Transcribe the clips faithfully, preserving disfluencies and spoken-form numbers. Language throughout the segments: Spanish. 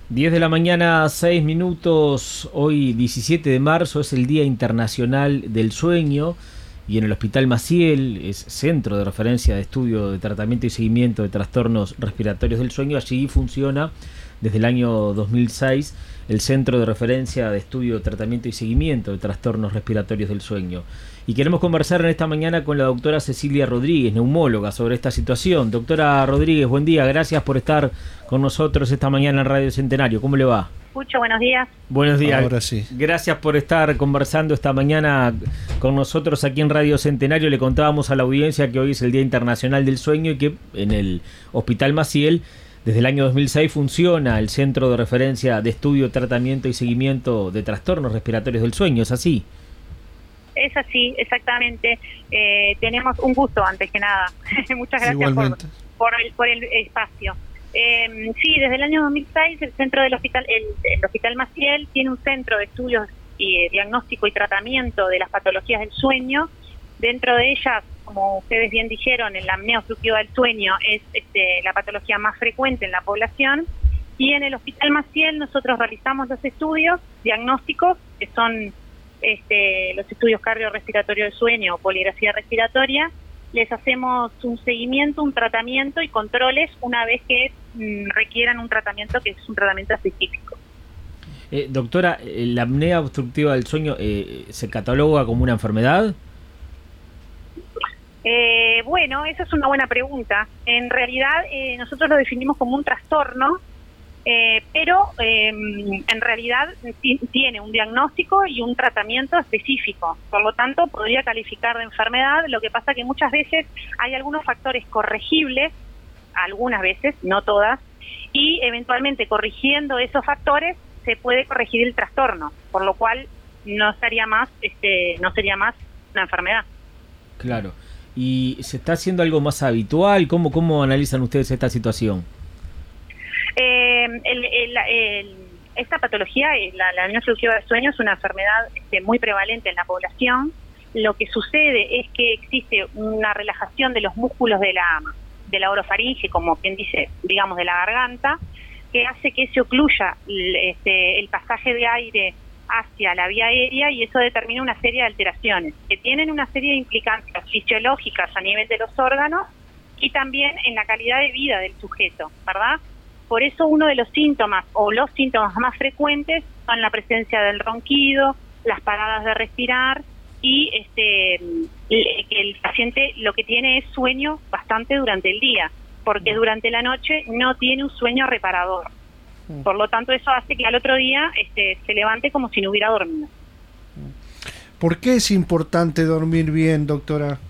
diez de la mañana, seis minutos, hoy diecisiete de marzo es el Día Internacional del Sueño y en el Hospital Maciel, es centro de referencia de estudio, de tratamiento y seguimiento de trastornos respiratorios del sueño. Allí funciona desde el año dos mil seis el Centro de Referencia de Estudio, Tratamiento y Seguimiento de Trastornos Respiratorios del Sueño. Y queremos conversar en esta mañana con la doctora Cecilia Rodríguez, neumóloga, sobre esta situación. Doctora Rodríguez, buen día, gracias por estar con nosotros esta mañana en Radio Centenario. ¿Cómo le va? Mucho buenos días. Buenos días. Ahora sí. Gracias por estar conversando esta mañana con nosotros aquí en Radio Centenario. Le contábamos a la audiencia que hoy es el Día Internacional del Sueño y que en el Hospital Maciel, desde el año dos mil seis, funciona el Centro de Referencia de Estudio, Tratamiento y Seguimiento de Trastornos Respiratorios del Sueño. ¿Es así? Es así, exactamente. Eh, tenemos un gusto, antes que nada. Muchas gracias por, por, el, por el espacio. Eh, sí, desde el año dos mil seis el centro del hospital, el, el Hospital Maciel tiene un centro de estudios y eh, diagnóstico y tratamiento de las patologías del sueño. Dentro de ellas, como ustedes bien dijeron, la apnea obstructiva del sueño es este, la patología más frecuente en la población. Y en el Hospital Maciel nosotros realizamos los estudios diagnósticos, que son este, los estudios cardiorrespiratorios del sueño o poligrafía respiratoria. Les hacemos un seguimiento, un tratamiento y controles una vez que mm, requieran un tratamiento que es un tratamiento específico. Eh, doctora, ¿la apnea obstructiva del sueño eh, se cataloga como una enfermedad? Eh, bueno, esa es una buena pregunta. En realidad eh, nosotros lo definimos como un trastorno, eh, pero eh, en realidad t- tiene un diagnóstico y un tratamiento específico. Por lo tanto, podría calificar de enfermedad. Lo que pasa que muchas veces hay algunos factores corregibles, algunas veces, no todas, y eventualmente corrigiendo esos factores se puede corregir el trastorno, por lo cual no sería más, este, no sería más una enfermedad. Claro. ¿Y se está haciendo algo más habitual? ¿Cómo, cómo analizan ustedes esta situación? Eh, el, el, el, esta patología, la, la apnea obstructiva del sueño, es una enfermedad este, muy prevalente en la población. Lo que sucede es que existe una relajación de los músculos de la, de la orofaringe, como quien dice, digamos, de la garganta, que hace que se ocluya este, el pasaje de aire hacia la vía aérea, y eso determina una serie de alteraciones que tienen una serie de implicancias fisiológicas a nivel de los órganos y también en la calidad de vida del sujeto, ¿verdad? Por eso uno de los síntomas o los síntomas más frecuentes son la presencia del ronquido, las paradas de respirar y este que el paciente lo que tiene es sueño bastante durante el día, porque durante la noche no tiene un sueño reparador. Por lo tanto, eso hace que al otro día este, se levante como si no hubiera dormido. ¿Por qué es importante dormir bien, doctora?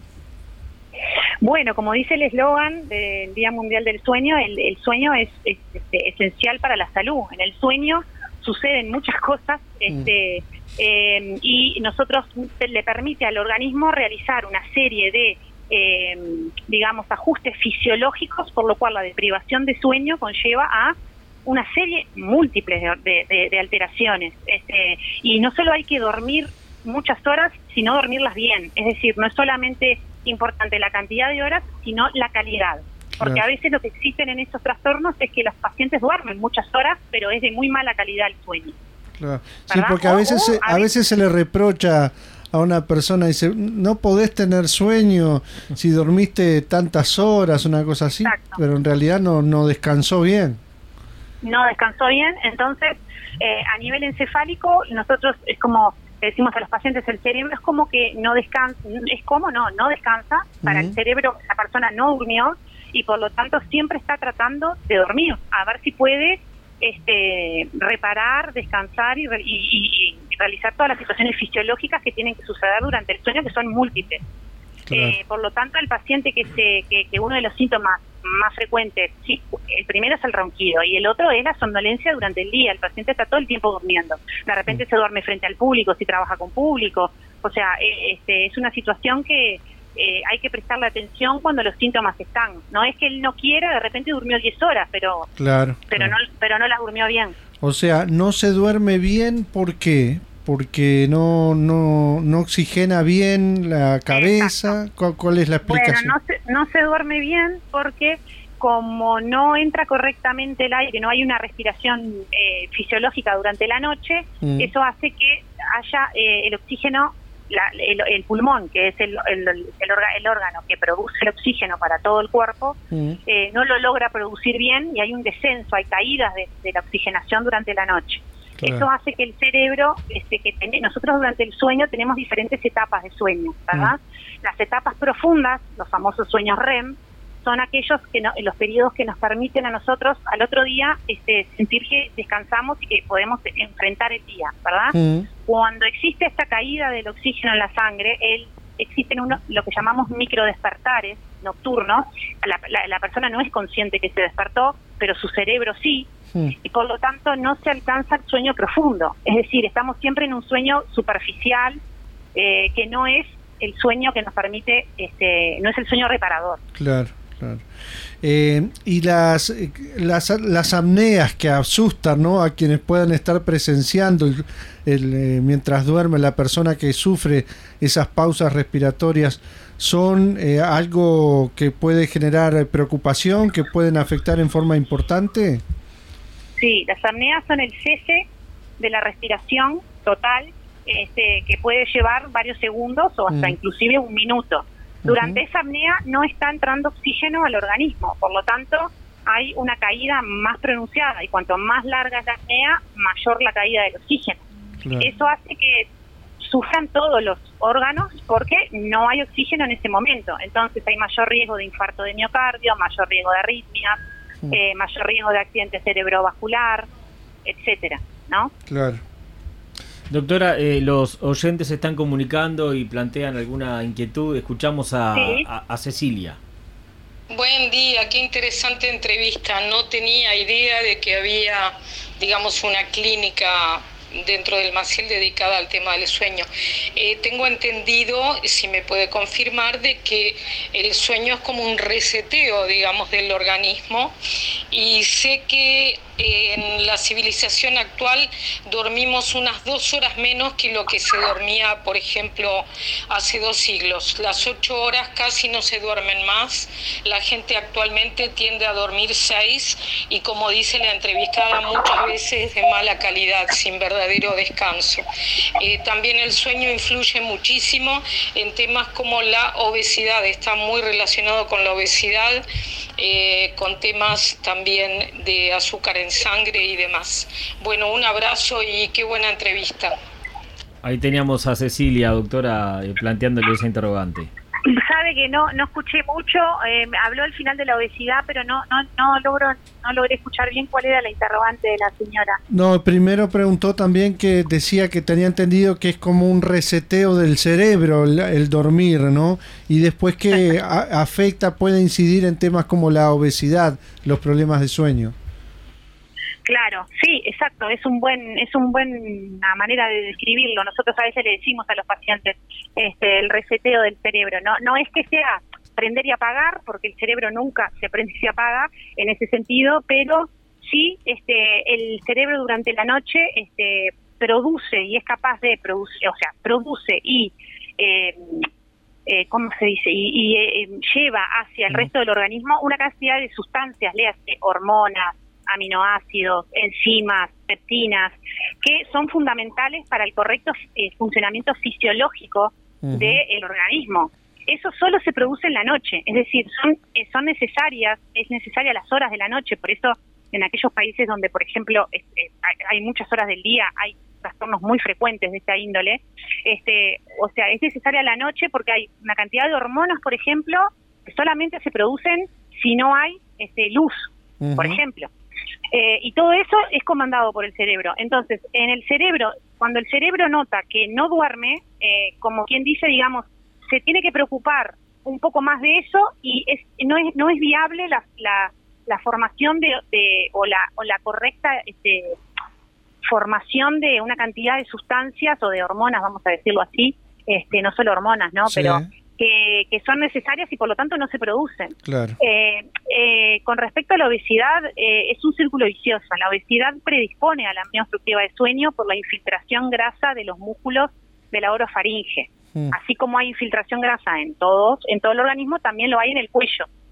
Bueno, como dice el eslogan del Día Mundial del Sueño, el, el sueño es, es este, esencial para la salud. En el sueño suceden muchas cosas este, mm. eh, y nosotros le permite al organismo realizar una serie de, eh, digamos, ajustes fisiológicos, por lo cual la deprivación de sueño conlleva a una serie múltiple de, de, de alteraciones. Este, y no solo hay que dormir muchas horas, sino dormirlas bien. Es decir, no es solamente importante la cantidad de horas, sino la calidad. Porque claro, a veces lo que existen en estos trastornos es que los pacientes duermen muchas horas, pero es de muy mala calidad el sueño. Claro. Sí, porque a veces, o, o, se, a, a veces se le reprocha a una persona, dice, no podés tener sueño si dormiste tantas horas, una cosa así. Exacto. Pero en realidad no, no descansó bien. No descansó bien, entonces eh, a nivel encefálico nosotros es como decimos a los pacientes, el cerebro es como que no descansa, es como no, no descansa, para uh-huh. el cerebro la persona no durmió y por lo tanto siempre está tratando de dormir, a ver si puede este reparar, descansar y, y, y, y realizar todas las situaciones fisiológicas que tienen que suceder durante el sueño, que son múltiples. Claro. Eh, por lo tanto, el paciente que se que, que uno de los síntomas más frecuentes, sí, el primero es el ronquido y el otro es la somnolencia durante el día. El paciente está todo el tiempo durmiendo. De repente se duerme frente al público, si trabaja con público. O sea, eh, este, es una situación que eh, hay que prestarle atención cuando los síntomas están. No es que él no quiera, de repente durmió diez horas, pero claro, pero claro. no pero no las durmió bien. O sea, no se duerme bien, ¿por qué? Porque no no no oxigena bien la cabeza. ¿Cuál, cuál es la explicación? Bueno, no se, no se duerme bien porque como no entra correctamente el aire, no hay una respiración eh, fisiológica durante la noche, mm. eso hace que haya eh, el oxígeno, la, el, el pulmón, que es el, el, el, orga, el órgano que produce el oxígeno para todo el cuerpo, mm. eh, no lo logra producir bien y hay un descenso, hay caídas de, de la oxigenación durante la noche. Claro. Eso hace que el cerebro, este, que ten, nosotros durante el sueño tenemos diferentes etapas de sueño, ¿verdad? Mm. Las etapas profundas, los famosos sueños R E M, son aquellos que no, los periodos que nos permiten a nosotros al otro día este, sentir que descansamos y que podemos enfrentar el día, ¿verdad? Mm. Cuando existe esta caída del oxígeno en la sangre, el, existen uno, lo que llamamos microdespertares nocturnos. La, la, la persona no es consciente que se despertó, pero su cerebro sí, mm. y por lo tanto no se alcanza el sueño profundo. Es decir, estamos siempre en un sueño superficial, eh, que no es el sueño que nos permite, este, no es el sueño reparador. Claro. Claro. Eh, y las, las las apneas que asustan, ¿no?, a quienes puedan estar presenciando el, el, eh, mientras duerme la persona que sufre esas pausas respiratorias, son eh, algo que puede generar preocupación, que pueden afectar en forma importante. Sí, las apneas son el cese de la respiración total, este, que puede llevar varios segundos o hasta mm. inclusive un minuto. Durante uh-huh. esa apnea no está entrando oxígeno al organismo, por lo tanto hay una caída más pronunciada y cuanto más larga es la apnea, mayor la caída del oxígeno. Claro. Eso hace que sufran todos los órganos porque no hay oxígeno en ese momento, entonces hay mayor riesgo de infarto de miocardio, mayor riesgo de arritmias, uh-huh. eh, mayor riesgo de accidente cerebrovascular, etcétera, ¿no? Claro. Doctora, eh, los oyentes se están comunicando y plantean alguna inquietud. Escuchamos a, sí. a, a Cecilia. Buen día, qué interesante entrevista. No tenía idea de que había, digamos, una clínica dentro del Maciel dedicada al tema del sueño. Eh, tengo entendido, si me puede confirmar, de que el sueño es como un reseteo, digamos, del organismo, y sé que en la civilización actual dormimos unas dos horas menos que lo que se dormía, por ejemplo, hace dos siglos. Las ocho horas casi no se duermen más. La gente actualmente tiende a dormir seis y, como dice la entrevistada, muchas veces de mala calidad, sin verdadero descanso. Eh, también el sueño influye muchísimo en temas como la obesidad. Está muy relacionado con la obesidad, eh, con temas también de azúcar en sangre y demás. Bueno, un abrazo y qué buena entrevista. Ahí teníamos a Cecilia, doctora, eh, planteándole esa interrogante. Sabe que no no escuché mucho, eh, habló al final de la obesidad, pero no no no logro no logré escuchar bien cuál era la interrogante de la señora. No, primero preguntó también, que decía que tenía entendido que es como un reseteo del cerebro el, el dormir, ¿no? Y después que a, afecta, puede incidir en temas como la obesidad, los problemas de sueño. Claro, sí, exacto, es un buen, es un buena manera de describirlo. Nosotros a veces le decimos a los pacientes este, el reseteo del cerebro. No, no es que sea prender y apagar, porque el cerebro nunca se prende y se apaga en ese sentido, pero sí, este, el cerebro durante la noche, este, produce y es capaz de producir, o sea, produce y eh, eh, ¿cómo se dice? Y, y eh, lleva hacia el resto del organismo una cantidad de sustancias, léase hormonas, aminoácidos, enzimas, peptinas, que son fundamentales para el correcto eh, funcionamiento fisiológico uh-huh. del organismo. Eso solo se produce en la noche, es decir, son eh, son necesarias, es necesaria las horas de la noche, por eso en aquellos países donde, por ejemplo, es, es, hay, hay muchas horas del día, hay trastornos muy frecuentes de esta índole, este, o sea, es necesaria la noche porque hay una cantidad de hormonas, por ejemplo, que solamente se producen si no hay este, luz, uh-huh. por ejemplo. Eh, y todo eso es comandado por el cerebro. Entonces, en el cerebro, cuando el cerebro nota que no duerme, eh, como quien dice, digamos, se tiene que preocupar un poco más de eso y es no es no es viable la la, la formación de, de o la o la correcta este, formación de una cantidad de sustancias o de hormonas, vamos a decirlo así, este, no solo hormonas, ¿no? Sí. Pero Que, que son necesarias y por lo tanto no se producen. Claro. Eh, eh, con respecto a la obesidad, eh, es un círculo vicioso. La obesidad predispone a la apnea obstructiva de sueño por la infiltración grasa de los músculos de la orofaringe. Mm. Así como hay infiltración grasa en todos, en todo el organismo, también lo hay en el cuello.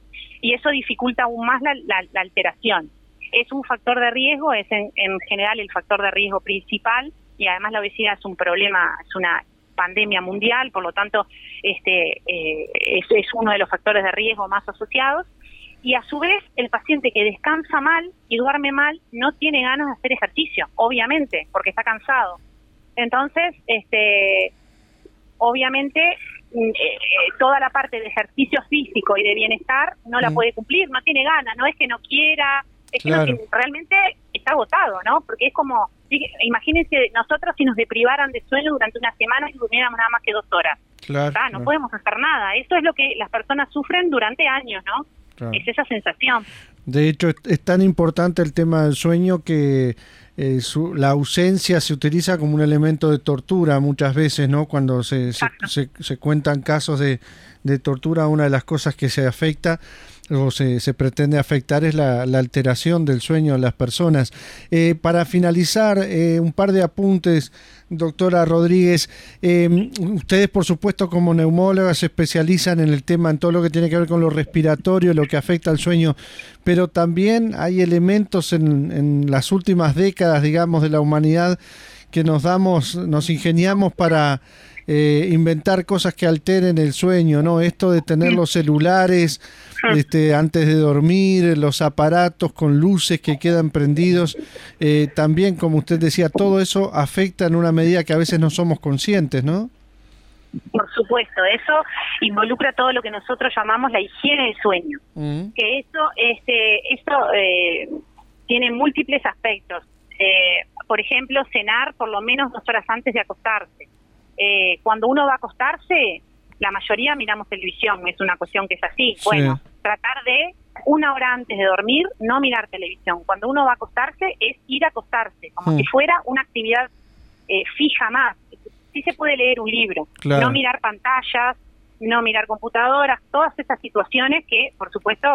y eso dificulta aún más la, la, la alteración. Es un factor de riesgo, es en, en general el factor de riesgo principal, y además la obesidad es un problema, es una pandemia mundial, por lo tanto este eh, es, es uno de los factores de riesgo más asociados. Y a su vez, el paciente que descansa mal y duerme mal no tiene ganas de hacer ejercicio, obviamente, porque está cansado. Entonces, este, obviamente, eh, toda la parte de ejercicio físico y de bienestar no la mm. puede cumplir, no tiene ganas, no es que no quiera, es claro. que no tiene, realmente está agotado, ¿no? Porque es como, imagínense nosotros si nos deprivaran de sueño durante una semana y durmiéramos nada más que dos horas. Claro, ah, no claro. podemos hacer nada. Eso es lo que las personas sufren durante años, ¿no? Claro. Es esa sensación. De hecho, es, es tan importante el tema del sueño que eh, su, la ausencia se utiliza como un elemento de tortura muchas veces, ¿no? Cuando se, se, se, se cuentan casos de, de tortura, una de las cosas que se afecta o se, se pretende afectar es la, la alteración del sueño de las personas. Eh, para finalizar, eh, un par de apuntes, doctora Rodríguez. Eh, ustedes, por supuesto, como neumólogas, se especializan en el tema, en todo lo que tiene que ver con lo respiratorio, lo que afecta al sueño, pero también hay elementos en, en las últimas décadas, digamos, de la humanidad que nos damos, nos ingeniamos para Eh, inventar cosas que alteren el sueño, ¿no? Esto de tener los celulares este, antes de dormir, los aparatos con luces que quedan prendidos, eh, también, como usted decía, todo eso afecta en una medida que a veces no somos conscientes, ¿no? Por supuesto, eso involucra todo lo que nosotros llamamos la higiene del sueño, uh-huh. que eso, este, eso eh, tiene múltiples aspectos. Eh, por ejemplo, cenar por lo menos dos horas antes de acostarse. Eh, cuando uno va a acostarse, la mayoría miramos televisión, es una cuestión que es así. Sí. Bueno, tratar de una hora antes de dormir, no mirar televisión. Cuando uno va a acostarse, es ir a acostarse, como sí. si fuera una actividad eh, fija más. Sí se puede leer un libro, claro. no mirar pantallas, no mirar computadoras, todas esas situaciones que, por supuesto,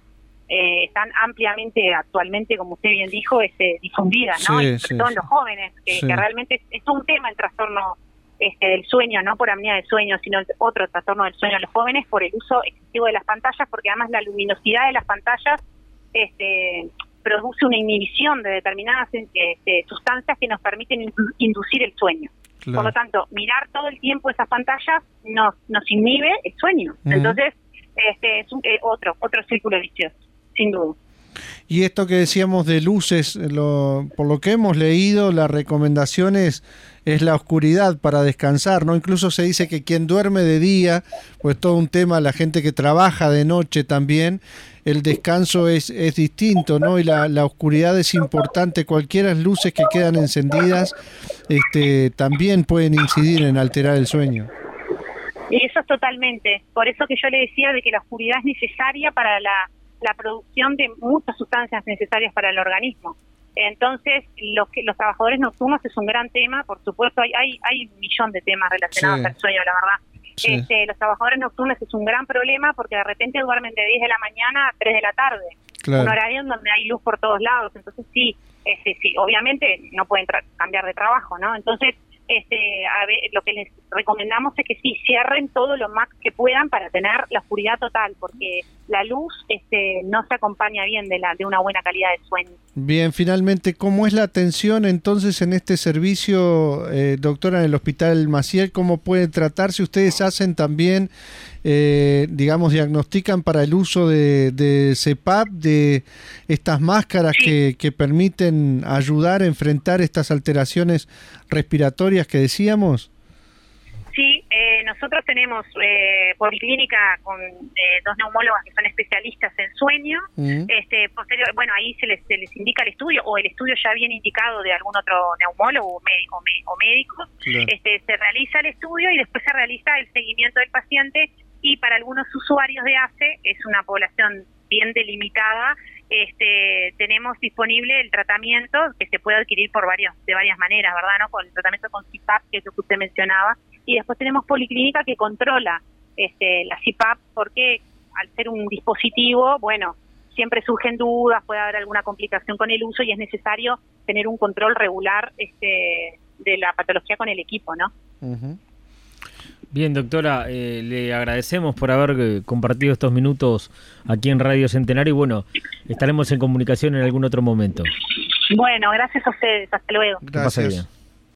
eh, están ampliamente actualmente, como usted bien dijo, este, difundidas, ¿no? Sí, y sobre sí, todo en los jóvenes, que, sí. que realmente es, es un tema el trastorno Este, del sueño, no por apnea del sueño, sino otro trastorno del sueño en los jóvenes por el uso excesivo de las pantallas, porque además la luminosidad de las pantallas este, produce una inhibición de determinadas este, sustancias que nos permiten inducir el sueño. Claro. Por lo tanto, mirar todo el tiempo esas pantallas nos, nos inhibe el sueño. Uh-huh. Entonces, este, es un, eh, otro, otro círculo vicioso, sin duda. Y esto que decíamos de luces, lo, por lo que hemos leído, la recomendación es, es la oscuridad para descansar, ¿no? Incluso se dice que quien duerme de día, pues todo un tema, la gente que trabaja de noche también, el descanso es, es distinto, ¿no? Y la, la oscuridad es importante. Cualquiera luces que quedan encendidas este, también pueden incidir en alterar el sueño. Y eso es totalmente. Por eso que yo le decía de que la oscuridad es necesaria para la la producción de muchas sustancias necesarias para el organismo. Entonces, los que los trabajadores nocturnos es un gran tema, por supuesto, hay hay, hay un millón de temas relacionados sí. al sueño, la verdad. Sí. Este, los trabajadores nocturnos es un gran problema porque de repente duermen de diez de la mañana a tres de la tarde, claro. un horario en donde hay luz por todos lados, entonces sí, este, sí, obviamente no pueden tra- cambiar de trabajo, ¿no? Entonces, este, a ver, lo que les recomendamos es que sí cierren todo lo más que puedan para tener la oscuridad total, porque la luz este, no se acompaña bien de la de una buena calidad de sueño. Bien, finalmente, ¿cómo es la atención entonces en este servicio, eh, doctora, en el Hospital Maciel? ¿Cómo puede tratarse? ¿Ustedes hacen también, eh, digamos, diagnostican para el uso de, de C PAP, de estas máscaras sí. que, que permiten ayudar a enfrentar estas alteraciones respiratorias que decíamos? Sí, eh, nosotros tenemos eh, policlínica con eh, dos neumólogas que son especialistas en sueño. Uh-huh. Este, posterior, bueno, ahí se les, se les indica el estudio, o el estudio ya viene indicado de algún otro neumólogo o médico, o médico. Claro. Este, se realiza el estudio y después se realiza el seguimiento del paciente, y para algunos usuarios de A C E, es una población bien delimitada, este, tenemos disponible el tratamiento que se puede adquirir por varios, de varias maneras, ¿verdad? ¿No? Con el tratamiento con C PAP, que es lo que usted mencionaba, y después tenemos policlínica que controla este, la C PAP, porque al ser un dispositivo, bueno, siempre surgen dudas, puede haber alguna complicación con el uso y es necesario tener un control regular este, de la patología con el equipo, ¿no? Uh-huh. Bien, doctora, eh, le agradecemos por haber eh, compartido estos minutos aquí en Radio Centenario y bueno, estaremos en comunicación en algún otro momento. Bueno, gracias a ustedes, hasta luego. Gracias.